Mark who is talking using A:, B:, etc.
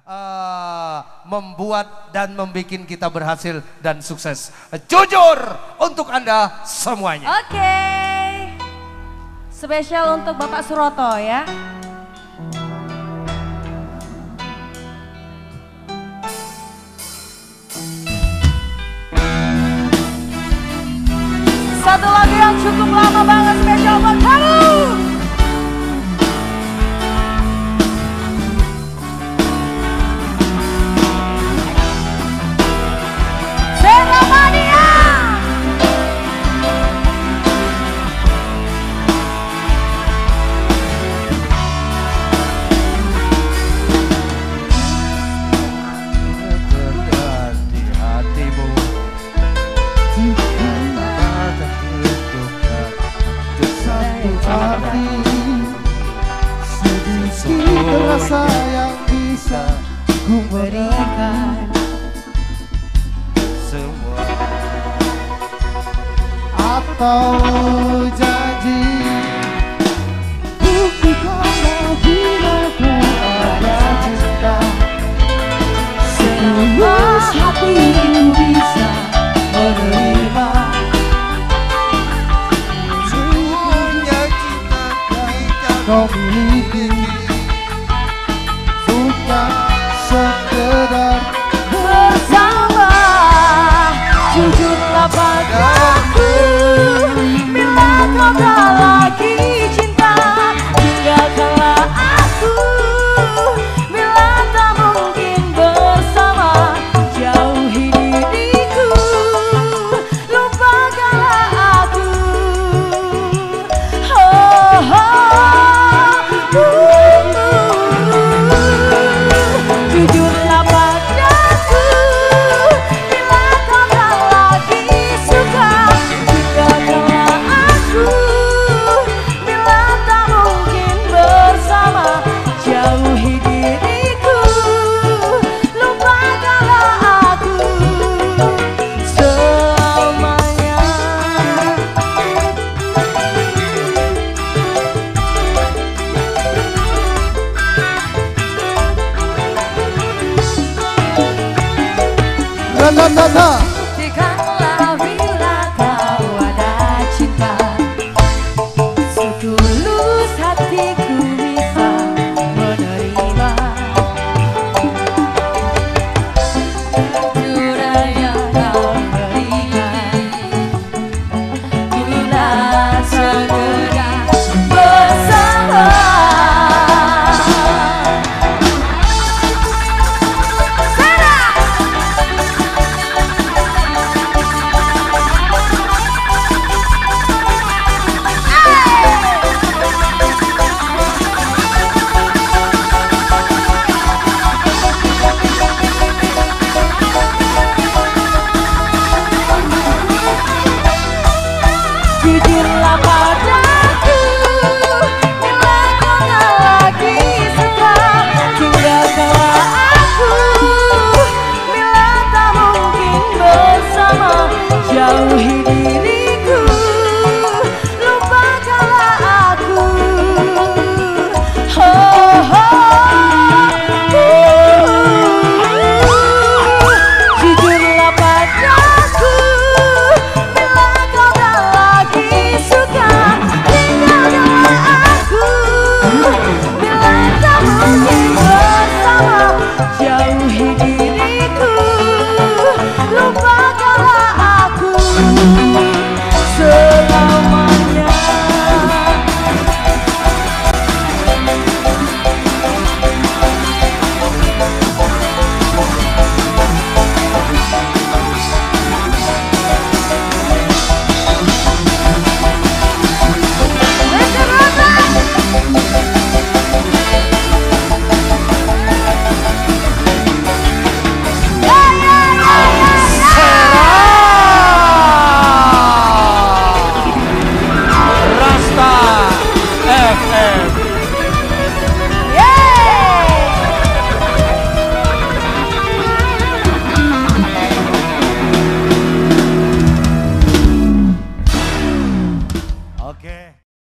A: membuat dan membuat kita berhasil dan sukses. Jujur untuk Anda semuanya.
B: Oke. Spesial untuk Bapak Suroto ya. Satu lagu yang cukup lama banget spesial buat kamu. Selamania.
A: Di hatimu
C: sedikit rasa yang bisa ku berikan,
A: semua
C: atau janji buktikanlah bila ku ada cinta, setulus hatiku bisa menerima
A: semuanya cinta yang
C: kau miliki, bukan sekedar
B: Bersama, jujurlah padaku. Bila kau tak lagi cinta, tinggalkanlah aku. Bila tak mungkin bersama, jauhi diriku. Lupakanlah aku. Oh, jujurlah padaku. Bila kau tak lagi suka, tinggalkanlah aku. Bila tak mungkin bersama, jauhi diriku. Lupakanlah aku selamanya. Buktikanlah bila kau ada cinta, setulus hatiku bisa menerima. Jujur yang kau berikan, bila segera bersama. Jujurlah padaku. Bila kau tak lagi suka, tinggalkanlah aku. Bila tak mungkin bersama, jauhi diriku. Lupakanlah aku. Jujurlah padaku. Bila kau tak lagi suka, tinggalkanlah aku. Bila tak mungkin bersama, jauhi diriku. Lupakanlah aku selamanya.
A: Rasta FM.